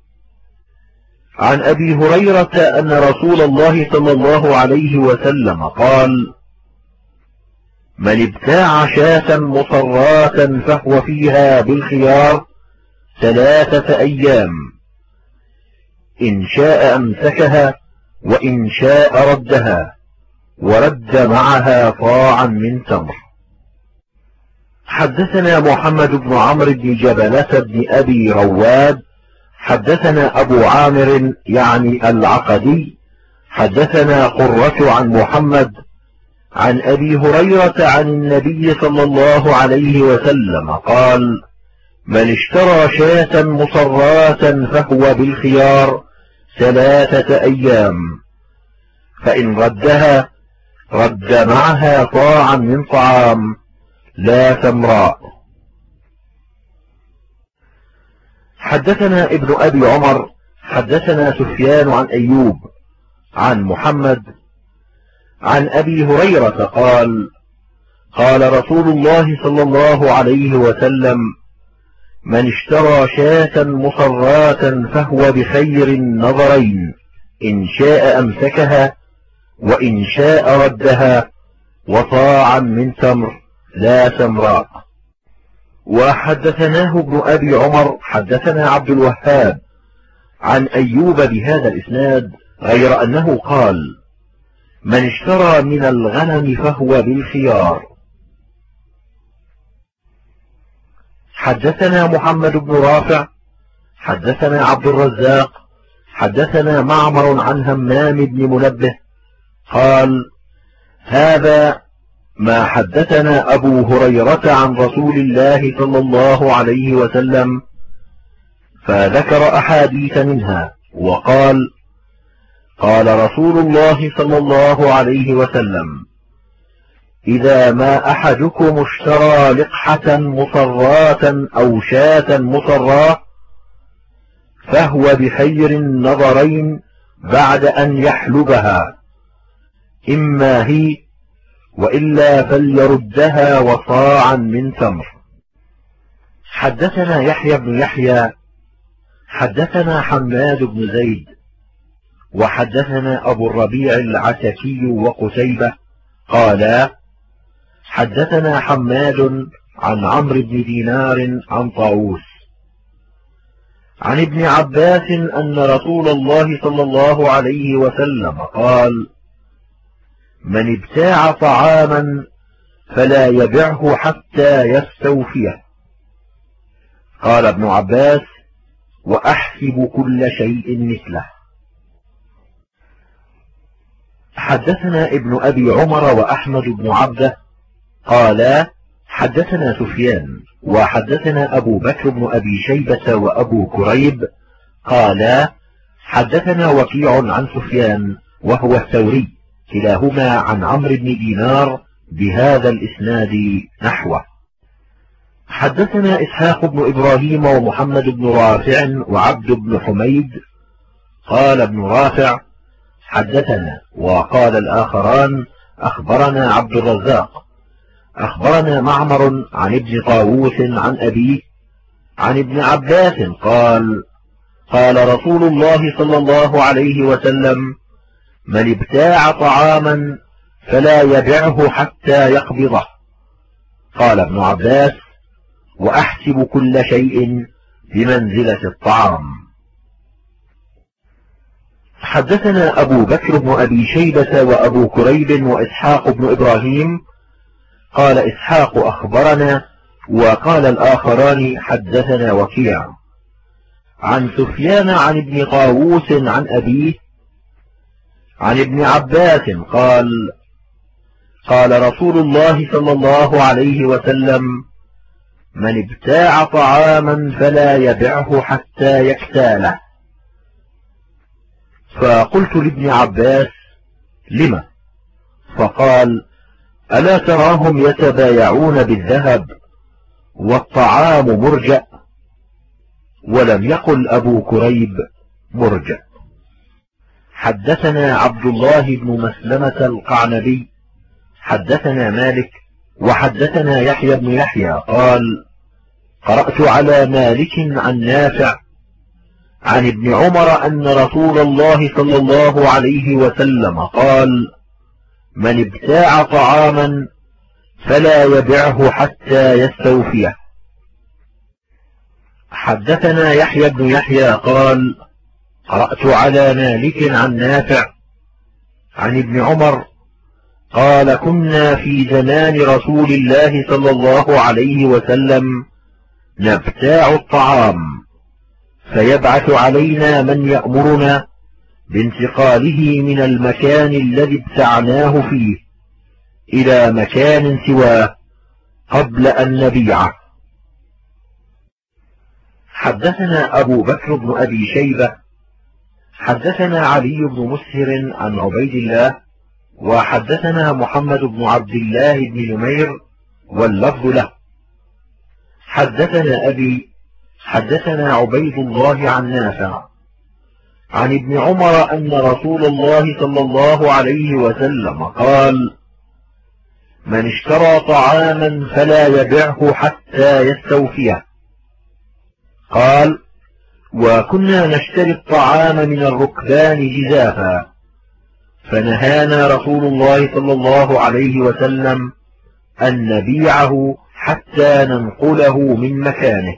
عن أبي هريرة أن رسول الله صلى الله عليه وسلم قال من ابتاع شاة مصراة فهو فيها بالخيار 3 أيام إن شاء أمسكها وإن شاء ردها ورد معها صاعا من تمر. حدثنا محمد بن عمرو بن جبلة بن أبي رواد حدثنا أبو عامر يعني العقدي حدثنا قرة عن محمد عن أبي هريرة عن النبي صلى الله عليه وسلم قال من اشترى شاة مصراة فهو بالخيار 3 أيام فإن ردها رد معها صاعا من طعام لا تمراء. حدثنا ابن أبي عمر حدثنا سفيان عن أيوب عن محمد عن أبي هريرة قال قال رسول الله صلى الله عليه وسلم من اشترى شاة مصراة فهو بخير النظرين إن شاء أمسكها وإن شاء ردها وصاعا من تمر لا تمراء. وحدثناه ابن أبي عمر حدثنا عبد الوهاب عن أيوب بهذا الإسناد غير أنه قال من اشترى من الغنم فهو بالخيار. حدثنا محمد بن رافع حدثنا عبد الرزاق حدثنا معمر عن همام بن منبه قال هذا ما حدثنا أبو هريرة عن رسول الله صلى الله عليه وسلم فذكر أحاديث منها وقال قال رسول الله صلى الله عليه وسلم إذا ما أحدكم اشترى لقحة مصراة أو شاة مصراة فهو بخير النظرين بعد أن يحلبها إما هي وإلا فليردها وصاعا من تمر. حدثنا يحيى بن يحيى حدثنا حماد بن زيد وحدثنا أبو الربيع العتكي وقتيبة قالا حدثنا حماد عن عمرو بن دينار عن طاووس عن ابن عباس أن رسول الله صلى الله عليه وسلم قال من ابتاع طعاما فلا يبعه حتى يستوفيه. قال ابن عباس: وأحسب كل شيء مثله. حدثنا ابن أبي عمر وأحمد بن عبده قالا حدثنا سفيان وحدثنا أبو بكر بن أبي شيبة وأبو كريب قالا حدثنا وكيع عن سفيان وهو الثوري كلاهما عن عمرو بن دينار بهذا الإسناد نحوه. حدثنا إسحاق بن إبراهيم ومحمد بن رافع وعبد بن حميد. قال ابن رافع: حدثنا، وقال الآخران: أخبرنا عبد الرزاق أخبرنا معمر عن ابن طاووس عن أبيه عن ابن عباس قال: قال رسول الله صلى الله عليه وسلم: من ابتاع طعاما فلا يبعه حتى يقبضه. قال ابن عباس: وأحسب كل شيء بمنزلة الطعام. حدثنا أبو بكر بن أبي شيبة وأبو كريب وإسحاق بن إبراهيم. قال إسحاق: أخبرنا، وقال الآخران: حدثنا وكيع عن سفيان عن ابن طاووس عن أبيه عن ابن عباس قال: قال رسول الله صلى الله عليه وسلم: من ابتاع طعاما فلا يبعه حتى يكتاله. فقلت لابن عباس: لم؟ فقال: ألا تراهم يتبايعون بالذهب والطعام مرجأ؟ ولم يقل أبو كريب مرجأ. حدثنا عبد الله بن مسلمة القعنبي حدثنا مالك وحدثنا يحيى بن يحيى قال: قرأت على مالك عن نافع عن ابن عمر أن رسول الله صلى الله عليه وسلم قال: من ابتاع طعاما فلا يبعه حتى يستوفيه. حدثنا يحيى بن يحيى قال: قرأت على مالك عن نافع عن ابن عمر قال: كنا في زمان رسول الله صلى الله عليه وسلم نبتاع الطعام فيبعث علينا من يأمرنا بانتقاله من المكان الذي ابتعناه فيه إلى مكان سواه قبل أن نبيعه. حدثنا أبو بكر بن أبي شيبة حدثنا علي بن مسهر عن عبيد الله وحدثنا محمد بن عبد الله بن نمير واللفظ له. حدثنا أبي حدثنا عبيد الله عن نافع عن ابن عمر أن رسول الله صلى الله عليه وسلم قال: من اشترى طعاما فلا يبعه حتى يستوفيه. قال: وكنا نشتري الطعام من الركبان جزافا فنهانا رسول الله صلى الله عليه وسلم أن نبيعه حتى ننقله من مكانه.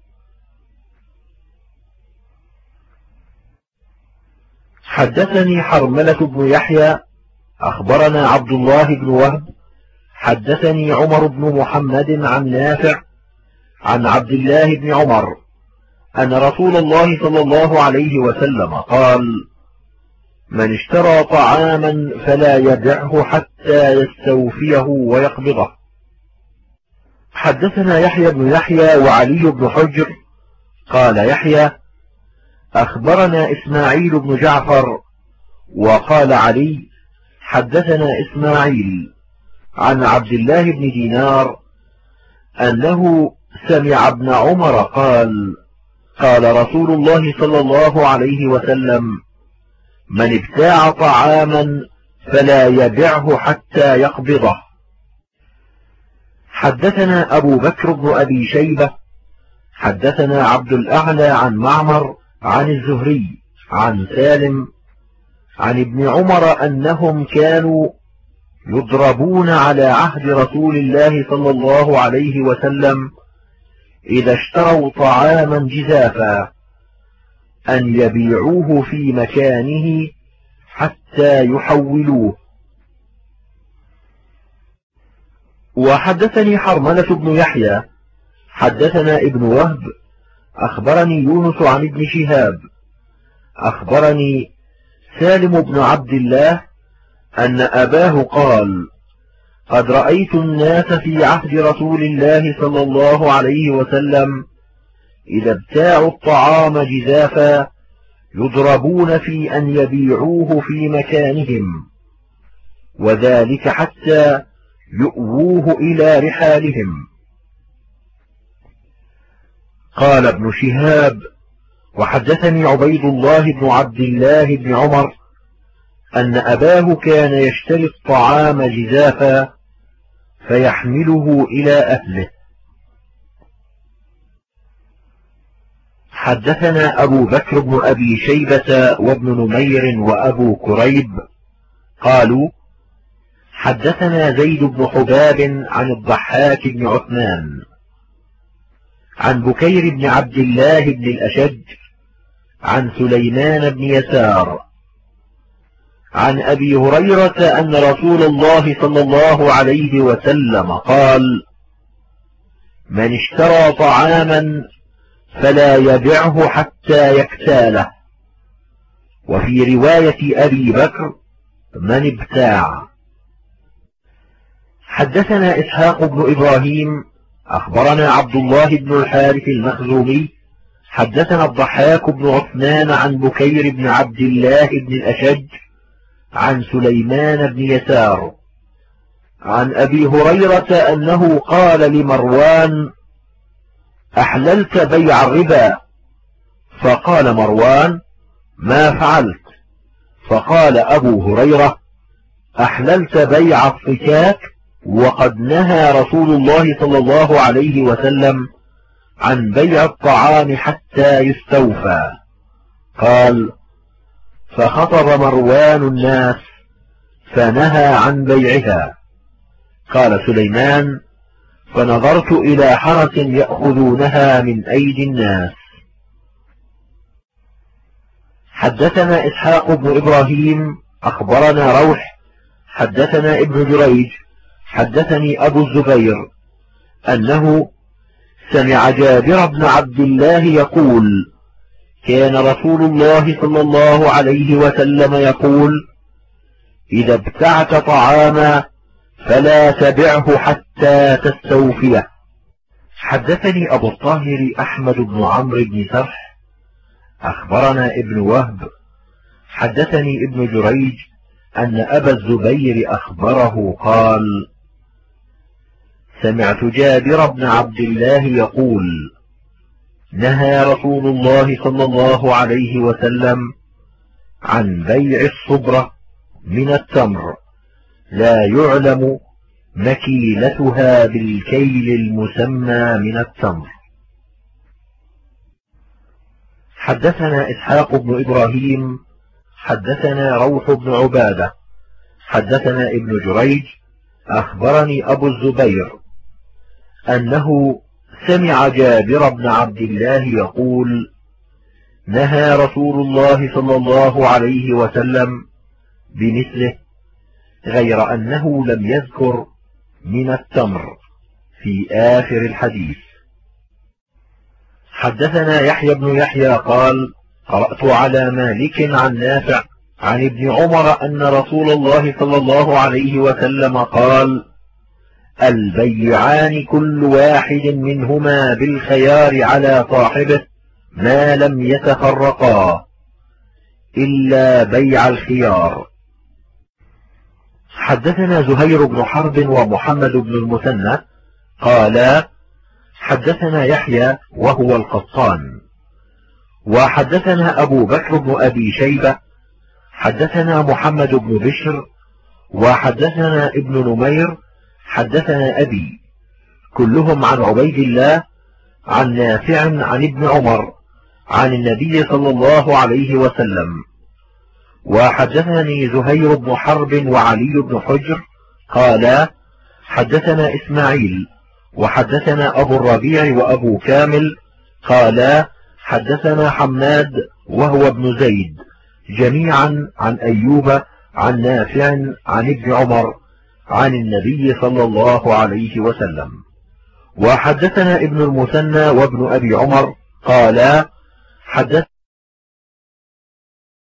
حدثني حرملة بن يحيى أخبرنا عبد الله بن وهب حدثني عمر بن محمد عن نافع عن عبد الله بن عمر أن رسول الله صلى الله عليه وسلم قال: من اشترى طعاما فلا يبعه حتى يستوفيه ويقبضه. حدثنا يحيى بن يحيى وعلي بن حجر. قال يحيى: أخبرنا إسماعيل بن جعفر. وقال علي: حدثنا إسماعيل عن عبد الله بن دينار أنه سمع ابن عمر قال: قال رسول الله صلى الله عليه وسلم: من ابتاع طعاما فلا يبعه حتى يقبضه. حدثنا أبو بكر بن أبي شيبة حدثنا عبد الأعلى عن معمر عن الزهري عن سالم عن ابن عمر أنهم كانوا يضربون على عهد رسول الله صلى الله عليه وسلم إذا اشتروا طعاما جزافا أن يبيعوه في مكانه حتى يحولوه. وحدثني حرملة بن يحيى حدثنا ابن وهب أخبرني يونس عن ابن شهاب أخبرني سالم بن عبد الله أن أباه قال: قد رأيت الناس في عهد رسول الله صلى الله عليه وسلم إذا ابتاعوا الطعام جزافا يضربون في أن يبيعوه في مكانهم، وذلك حتى يؤووه إلى رحالهم. قال ابن شهاب: وحدثني عبيد الله بن عبد الله بن عمر أن أباه كان يشتري الطعام جزافا فيحمله إلى أهله. حدثنا أبو بكر بن أبي شيبة وابن نمير وأبو كريب قالوا: حدثنا زيد بن حباب عن الضحاك بن عثمان عن بكير بن عبد الله بن الأشج عن سليمان بن يسار عن أبي هريرة أن رسول الله صلى الله عليه وسلم قال: من اشترى طعاما فلا يبعه حتى يكتاله. وفي رواية أبي بكر: من ابتاع. حدثنا إسحاق بن إبراهيم أخبرنا عبد الله بن الحارث المخزومي حدثنا الضحاك بن عثمان عن بكير بن عبد الله بن الأشج عن سليمان بن يسار عن أبي هريرة أنه قال لمروان: أحللت بيع الربا؟ فقال مروان: ما فعلت؟ فقال أبو هريرة: أحللت بيع الصكاك، وقد نهى رسول الله صلى الله عليه وسلم عن بيع الطعام حتى يستوفى. قال: فخطب مروان الناس فنهى عن بيعها. قال سليمان: فنظرت إلى حرس يأخذونها من أيدي الناس. حدثنا إسحاق بن إبراهيم أخبرنا روح حدثنا ابن جريج حدثني أبو الزبير أنه سمع جابر بن عبد الله يقول: كان رسول الله صلى الله عليه وسلم يقول: إذا ابتعت طعاما فلا تبعه حتى تستوفيه. حدثني أبو الطاهر أحمد بن عمرو بن سرح أخبرنا ابن وهب حدثني ابن جريج أن أبا الزبير أخبره قال: سمعت جابر بن عبد الله يقول: نهى رسول الله صلى الله عليه وسلم عن بيع الصبرة من التمر لا يعلم مكيلتها بالكيل المسمى من التمر. حدثنا إسحاق بن إبراهيم حدثنا روح بن عبادة حدثنا ابن جريج أخبرني أبو الزبير أنه سمع جابر بن عبد الله يقول: نهى رسول الله صلى الله عليه وسلم بمثله، غير أنه لم يذكر من التمر في آخر الحديث. حدثنا يحيى بن يحيى قال: قرأت على مالك عن نافع عن ابن عمر أن رسول الله صلى الله عليه وسلم قال: البيعان كل واحد منهما بالخيار على صاحبه ما لم يتفرقا إلا بيع الخيار. حدثنا زهير بن حرب ومحمد بن المثنى قالا: حدثنا يحيى وهو القطان، وحدثنا أبو بكر بن أبي شيبة حدثنا محمد بن بشر وحدثنا ابن نمير حدثنا أبي، كلهم عن عبيد الله عن نافع عن ابن عمر عن النبي صلى الله عليه وسلم. وحدثني زهير بن حرب وعلي بن حجر قالا: حدثنا إسماعيل وحدثنا أبو الربيع وأبو كامل قالا: حدثنا حماد وهو ابن زيد جميعا عن أيوب عن نافع عن ابن عمر عن النبي صلى الله عليه وسلم. وحدثنا ابن المثنى وابن أبي عمر قالا حدثنا